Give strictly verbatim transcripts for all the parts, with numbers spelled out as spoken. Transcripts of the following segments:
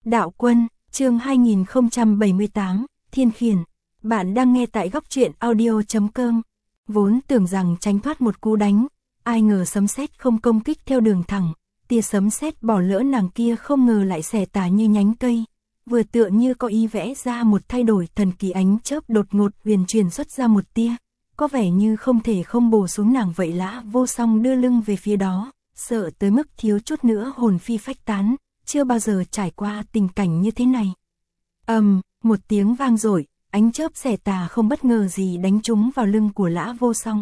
Đạo Quân, chương hai nghìn không trăm bảy mươi tám, Thiên Khiển. Bạn đang nghe tại góc truyện audio chấm com. Vốn tưởng rằng tránh thoát một cú đánh, ai ngờ sấm sét không công kích theo đường thẳng, tia sấm sét bỏ lỡ nàng kia không ngờ lại xẻ tả như nhánh cây, vừa tựa như có ý vẽ ra một thay đổi thần kỳ, ánh chớp đột ngột huyền truyền xuất ra một tia, có vẻ như không thể không bổ xuống nàng vậy. Lã Vô Song đưa lưng về phía đó, sợ tới mức thiếu chút nữa hồn phi phách tán, chưa bao giờ trải qua tình cảnh như thế này. Ầm, um, một tiếng vang dội, ánh chớp xẻ tà không bất ngờ gì đánh trúng vào lưng của Lã Vô Song.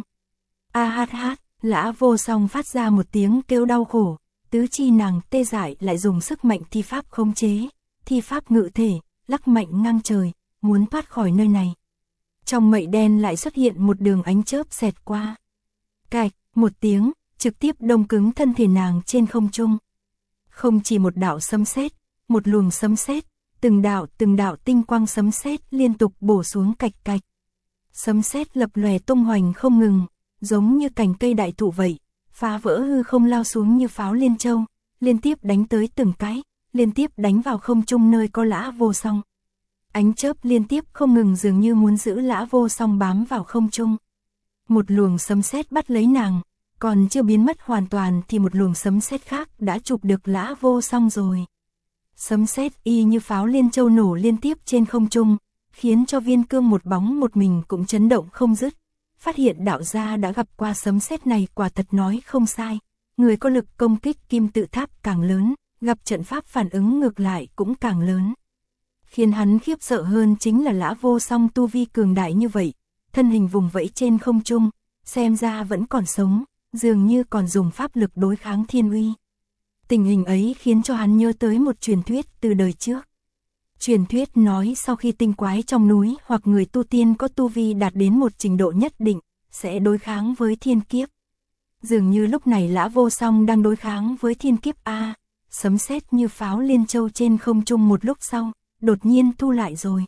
A hát hát, Lã Vô Song phát ra một tiếng kêu đau khổ, tứ chi nàng tê dại, lại dùng sức mạnh thi pháp khống chế, thi pháp ngự thể, lắc mạnh ngang trời, muốn thoát khỏi nơi này. Trong mây đen lại xuất hiện một đường ánh chớp xẹt qua. Cạch, một tiếng, trực tiếp đông cứng thân thể nàng trên không trung. Không chỉ một đạo sấm sét, một luồng sấm sét, từng đạo từng đạo tinh quang sấm sét liên tục bổ xuống cạch cạch. Sấm sét lập lòe tung hoành không ngừng, giống như cành cây đại thụ vậy, phá vỡ hư không lao xuống như pháo liên châu, liên tiếp đánh tới từng cái, liên tiếp đánh vào không trung nơi có Lã Vô Song. Ánh chớp liên tiếp không ngừng, dường như muốn giữ Lã Vô Song bám vào không trung. Một luồng sấm sét bắt lấy nàng, còn chưa biến mất hoàn toàn thì một luồng sấm sét khác đã chụp được Lã Vô Song rồi. Sấm sét y như pháo liên châu nổ liên tiếp trên không trung, khiến cho Viên Cương một bóng một mình cũng chấn động không dứt. Phát hiện đạo gia đã gặp qua sấm sét này quả thật nói không sai, người có lực công kích kim tự tháp càng lớn, gặp trận pháp phản ứng ngược lại cũng càng lớn. Khiến hắn khiếp sợ hơn chính là Lã Vô Song tu vi cường đại như vậy, thân hình vùng vẫy trên không trung, xem ra vẫn còn sống, dường như còn dùng pháp lực đối kháng thiên uy. Tình hình ấy khiến cho hắn nhớ tới một truyền thuyết từ đời trước. Truyền thuyết nói sau khi tinh quái trong núi hoặc người tu tiên có tu vi đạt đến một trình độ nhất định, sẽ đối kháng với thiên kiếp. Dường như lúc này Lã Vô Song đang đối kháng với thiên kiếp a. Sấm sét như pháo liên châu trên không trung một lúc sau, đột nhiên thu lại rồi.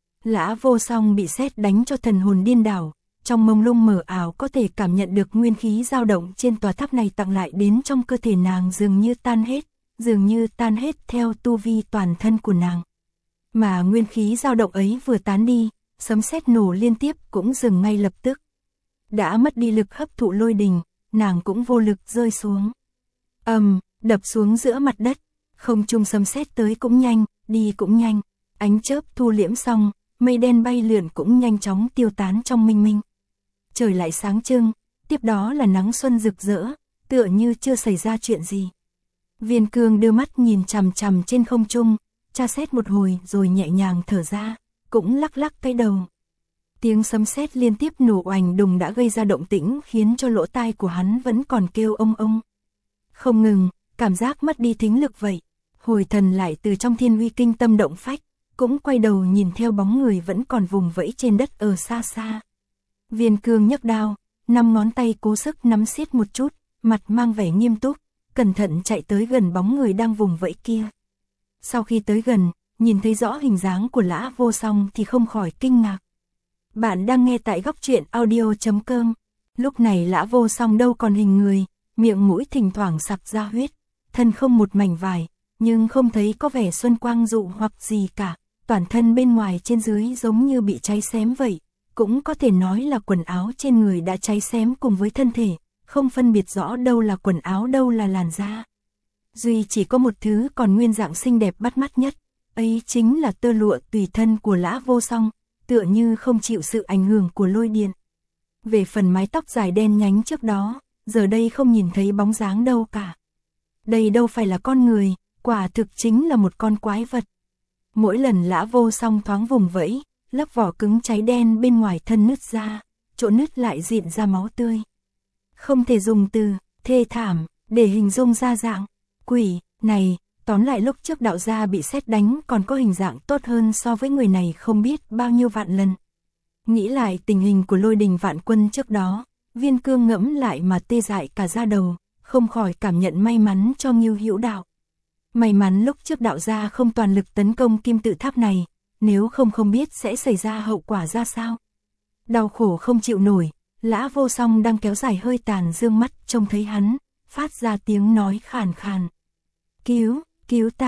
Lã Vô Song bị sét đánh cho thần hồn điên đảo, trong mông lung mờ ảo có thể cảm nhận được nguyên khí dao động trên tòa tháp này tặng lại đến trong cơ thể nàng, dường như tan hết, dường như tan hết theo tu vi toàn thân của nàng. Mà nguyên khí dao động ấy vừa tán đi, sấm sét nổ liên tiếp cũng dừng ngay lập tức. Đã mất đi lực hấp thụ lôi đình, nàng cũng vô lực rơi xuống. Ầm, um, đập xuống giữa mặt đất, không trung sấm sét tới cũng nhanh, đi cũng nhanh, ánh chớp thu liễm xong, mây đen bay lượn cũng nhanh chóng tiêu tán trong minh minh. Trời lại sáng trưng, tiếp đó là nắng xuân rực rỡ, tựa như chưa xảy ra chuyện gì. Viên Cương đưa mắt nhìn chằm chằm trên không trung, tra xét một hồi rồi nhẹ nhàng thở ra, cũng lắc lắc cái đầu. Tiếng sấm sét liên tiếp nổ oành đùng đã gây ra động tĩnh khiến cho lỗ tai của hắn vẫn còn kêu ông ông. Không ngừng, cảm giác mất đi thính lực vậy. Hồi thần lại từ trong thiên uy kinh tâm động phách, cũng quay đầu nhìn theo bóng người vẫn còn vùng vẫy trên đất ở xa xa. Viên Cương nhấc đao, năm ngón tay cố sức nắm siết một chút, mặt mang vẻ nghiêm túc, cẩn thận chạy tới gần bóng người đang vùng vẫy kia. Sau khi tới gần, nhìn thấy rõ hình dáng của Lã Vô Song thì không khỏi kinh ngạc. Bạn đang nghe tại góc truyện audio chấm com. Lúc này Lã Vô Song đâu còn hình người, miệng mũi thỉnh thoảng sặc ra huyết, thân không một mảnh vải, nhưng không thấy có vẻ xuân quang dụ hoặc gì cả, toàn thân bên ngoài trên dưới giống như bị cháy xém vậy, cũng có thể nói là quần áo trên người đã cháy xém cùng với thân thể, không phân biệt rõ đâu là quần áo đâu là làn da. Duy chỉ có một thứ còn nguyên dạng xinh đẹp bắt mắt nhất, ấy chính là tơ lụa tùy thân của Lã Vô Song, tựa như không chịu sự ảnh hưởng của lôi điện. Về phần mái tóc dài đen nhánh trước đó, giờ đây không nhìn thấy bóng dáng đâu cả. Đây đâu phải là con người, quả thực chính là một con quái vật. Mỗi lần Lã Vô Song thoáng vùng vẫy, lớp vỏ cứng cháy đen bên ngoài thân nứt ra, chỗ nứt lại rịn ra máu tươi. Không thể dùng từ thê thảm để hình dung ra dạng quỷ này. Tóm lại lúc trước đạo gia bị sét đánh còn có hình dạng tốt hơn so với người này không biết bao nhiêu vạn lần. Nghĩ lại tình hình của Lôi Đình Vạn Quân trước đó, Viên Cương ngẫm lại mà tê dại cả da đầu, không khỏi cảm nhận may mắn cho Ngưu Hữu Đạo. May mắn lúc trước đạo gia không toàn lực tấn công kim tự tháp này, nếu không không biết sẽ xảy ra hậu quả ra sao. Đau khổ không chịu nổi, Lã Vô Song đang kéo dài hơi tàn dương mắt trông thấy hắn, phát ra tiếng nói khàn khàn. Cứu, cứu ta,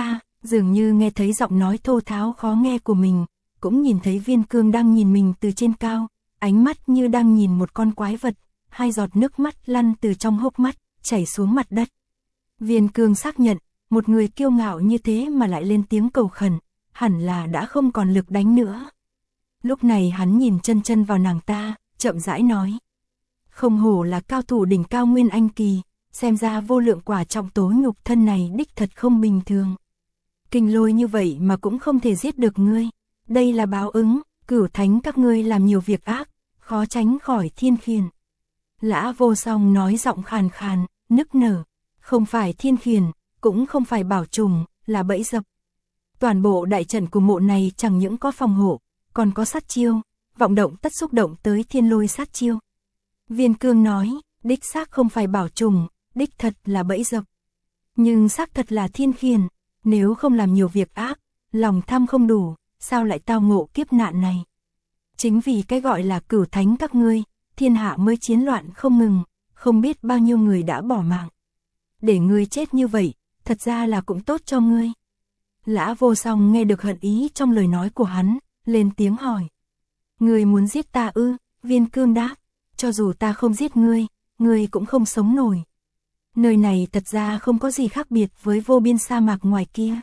Dường như nghe thấy giọng nói thô tháo khó nghe của mình, cũng nhìn thấy Viên Cương đang nhìn mình từ trên cao, ánh mắt như đang nhìn một con quái vật, hai giọt nước mắt lăn từ trong hốc mắt, chảy xuống mặt đất. Viên Cương xác nhận, một người kiêu ngạo như thế mà lại lên tiếng cầu khẩn, hẳn là đã không còn lực đánh nữa. Lúc này hắn nhìn chân chân vào nàng ta, chậm rãi nói. Không hổ là cao thủ đỉnh cao Nguyên Anh kỳ, xem ra vô lượng quả trọng tố nhục thân này đích thật không bình thường. Kinh lôi như vậy mà cũng không thể giết được ngươi. Đây là báo ứng, Cửu Thánh các ngươi làm nhiều việc ác, khó tránh khỏi thiên khiển. Lã Vô Song nói giọng khàn khàn, nức nở. Không phải thiên khiển, cũng không phải bảo trùng, là bẫy dập. Toàn bộ đại trận của mộ này chẳng những có phòng hộ, còn có sát chiêu, vọng động tất xúc động tới thiên lôi sát chiêu. Viên Cương nói, đích xác không phải bảo trùng, đích thật là bẫy dập. Nhưng xác thật là thiên khiển, nếu không làm nhiều việc ác, lòng tham không đủ, sao lại tao ngộ kiếp nạn này. Chính vì cái gọi là Cửu Thánh các ngươi, thiên hạ mới chiến loạn không ngừng, không biết bao nhiêu người đã bỏ mạng. Để ngươi chết như vậy, thật ra là cũng tốt cho ngươi. Lã Vô Song nghe được hận ý trong lời nói của hắn, lên tiếng hỏi. Ngươi muốn giết ta ư? Viên Cương đáp, cho dù ta không giết ngươi, ngươi cũng không sống nổi. Nơi này thật ra không có gì khác biệt với vô biên sa mạc ngoài kia.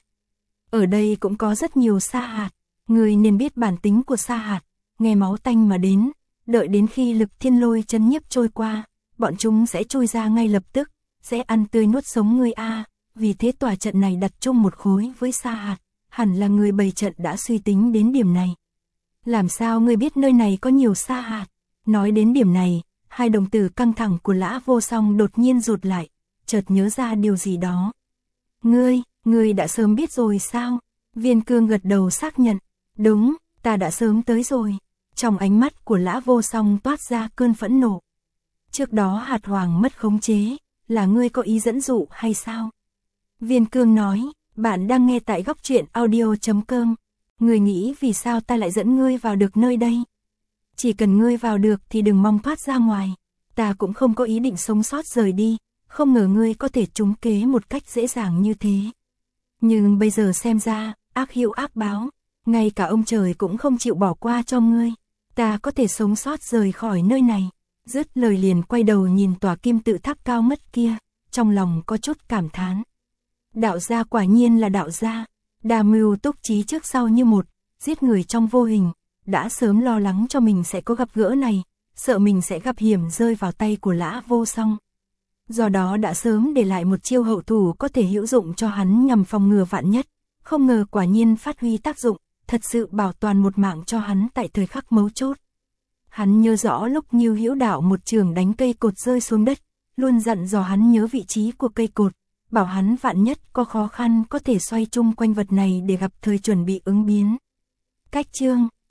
Ở đây cũng có rất nhiều sa hạt, ngươi nên biết bản tính của sa hạt, nghe máu tanh mà đến, đợi đến khi lực thiên lôi chấn nhiếp trôi qua, bọn chúng sẽ trôi ra ngay lập tức, sẽ ăn tươi nuốt sống ngươi a. Vì thế tòa trận này đặt chung một khối với sa hạt, hẳn là người bày trận đã suy tính đến điểm này. Làm sao ngươi biết nơi này có nhiều sa hạt? Nói đến điểm này, hai đồng tử căng thẳng của Lã Vô Song đột nhiên rụt lại, chợt nhớ ra điều gì đó. Ngươi, ngươi đã sớm biết rồi sao? Viên Cương gật đầu xác nhận, đúng, ta đã sớm tới rồi. Trong ánh mắt của Lã Vô Song toát ra cơn phẫn nộ. Trước đó hạt hoàng mất khống chế, là ngươi có ý dẫn dụ hay sao? Viên Cương nói, bạn đang nghe tại góc truyện audio chấm com. Ngươi nghĩ vì sao ta lại dẫn ngươi vào được nơi đây? Chỉ cần ngươi vào được thì đừng mong thoát ra ngoài. Ta cũng không có ý định sống sót rời đi, không ngờ ngươi có thể trúng kế một cách dễ dàng như thế. Nhưng bây giờ xem ra, ác hữu ác báo, ngay cả ông trời cũng không chịu bỏ qua cho ngươi. Ta có thể sống sót rời khỏi nơi này. Dứt lời liền quay đầu nhìn tòa kim tự tháp cao mất kia, trong lòng có chút cảm thán. Đạo gia quả nhiên là đạo gia, đa mưu túc trí trước sau như một, giết người trong vô hình, đã sớm lo lắng cho mình sẽ có gặp gỡ này, sợ mình sẽ gặp hiểm rơi vào tay của Lã Vô Song. Do đó đã sớm để lại một chiêu hậu thủ có thể hữu dụng cho hắn nhằm phòng ngừa vạn nhất, không ngờ quả nhiên phát huy tác dụng, thật sự bảo toàn một mạng cho hắn tại thời khắc mấu chốt. Hắn nhớ rõ lúc Như Hữu Đạo một trường đánh cây cột rơi xuống đất, luôn dặn dò hắn nhớ vị trí của cây cột, bảo hắn vạn nhất có khó khăn có thể xoay chung quanh vật này để gặp thời chuẩn bị ứng biến. Cách chương